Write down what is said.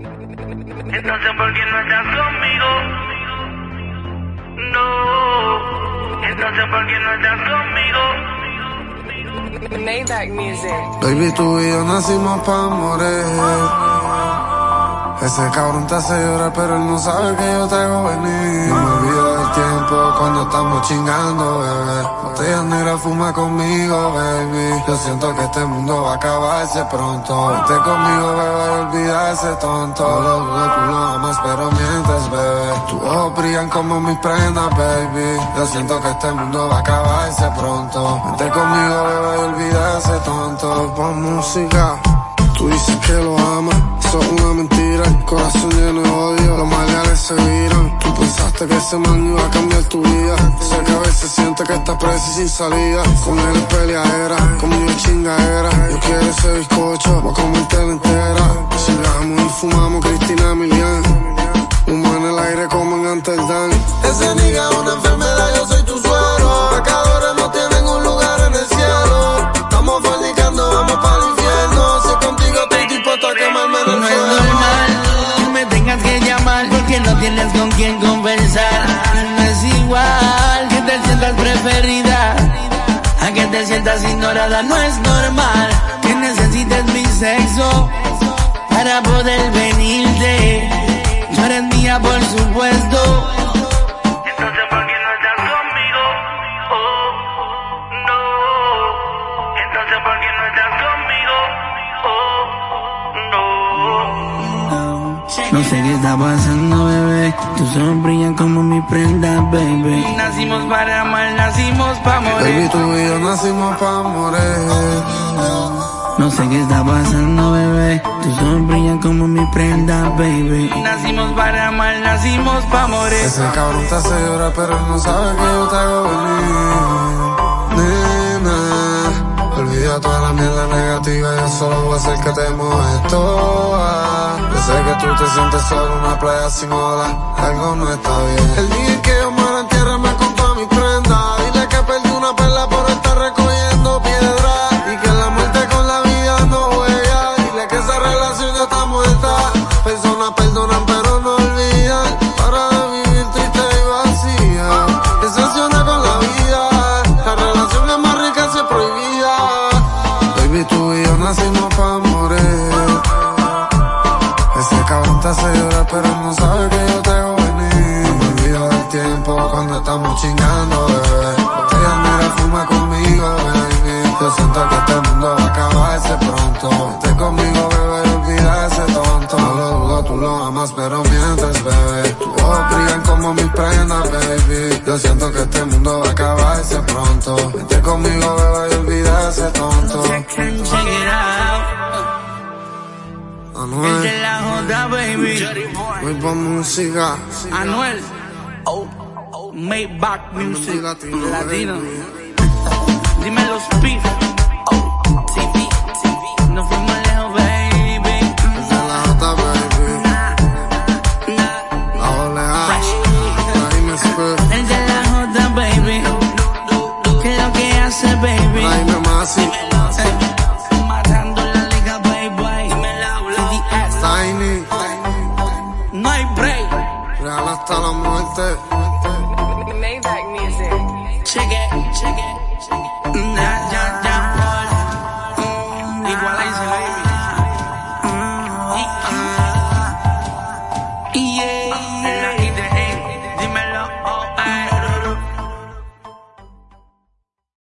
Entonces, ¿por qué no estás conmigo? No. Entonces, ¿por qué no estás conmigo? Maybach Music. Baby, tú y yo nacimos pa' morir. Ese cabrón te hace llorar, pero él no sabe que yo te hago venir. No me olvido del tiempo cuando estamos chingando, bebé. Botella negra fuma conmigo, baby. Yo siento que este mundo va a acabarse pronto. Vente conmigo, bebé, y olvida ese tonto. No lo dudo, tú lo amas, pero mientes, bebé. Tus ojos brillan como mis prendas, baby. Yo siento que este mundo va a acabarse pronto. Vente conmigo, bebé, y olvida ese tonto. Pon música. Tú dices que lo amas, eso es una mentira. El corazón lleno de odio, los maleales se viran. Tú pensaste que ese man iba a cambiar tu vida. Sé que a veces sientes que estás presa y sin salida. Con él es peleadera, conmigo es chingadera. Yo quiero ese bizcocho, voy a comértela entera. Sigamos y fumamos Cristina Emilian. Humo en el aire como en Amsterdam. Ese nigga es una enfermedad, yo soy tu suero. Pecadores no tienen un lugar en el cielo. Estamos fornicando, vamos para el infierno. Si contigo estoy dispuesto a quemarme en el No es fuego. normal que me tengas que llamar porque no tienes con quién conversar. No es igual que te sientas preferida a que te sientas ignorada. No es normal que necesites mi sexo para poder venirte. Tú eres mía, por supuesto. Entonces, ¿por qué no estás conmigo? Oh, no. Entonces, ¿por qué no estás conmigo? Oh, no. No sé qué está pasando, bebé. Tus ojos brillan como mi prenda, baby. Nacimos para amar, nacimos para Baby, morir. tú y yo nacimos pa' morir. No sé qué está pasando, bebé. Tus ojos brillan como mi prenda, baby. Nacimos para amar, nacimos para morir. Ese cabrón te hace llorar, pero él no sabe que yo te hago venir. Nena, olvida toda la mierda negativa, yo solo voy a hacer que te mojes toda. Yo sé que tú te sientes solo en una playa sin olas, algo no está bien. El día que yo muera, entiérrame con toda mi prenda. Dile que perdí una perla por estar recogiendo piedra. Y que la muerte con la vida no juega. Dile que esa relación ya está muerta. Personas perdonan pero no olvidan. Para de vivir triste y vacía. Decepciona con la vida. La relación es más rica si es prohibida. Baby, tú y yo nacimos pa' morir. Ese cabrón te hace llorar, pero él no sabe que yo te hago venir. No me olvido del tiempo cuando estamos chingando, bebé. Botella negra fuma conmigo, baby. Yo siento que este mundo va a acabarse pronto. Vente conmigo, bebé, y olvida ese tonto. No lo dudo, tú lo amas, pero mientes, bebé. Tus ojos brillan como mis prendas, baby. Yo siento que este mundo va a acabarse pronto. Vente conmigo, bebé, y olvida ese tonto. Check it out. El Anuel, de la J, baby. voy pa' música. Anuel. Maybach Music. Latino. Dime los beef. Nos fuimos lejos, baby. Es de la J, baby. La oleada. Jaime Spur. El de la J, baby. ¿Qué es lo que hace, baby? Jaime Masi. Matando la liga, baby. Tiny. No hay break. Real hasta la muerte. Maybach Music. Check it, check it. Ya, ya, ya. Igualize, baby. Yeah, yeah.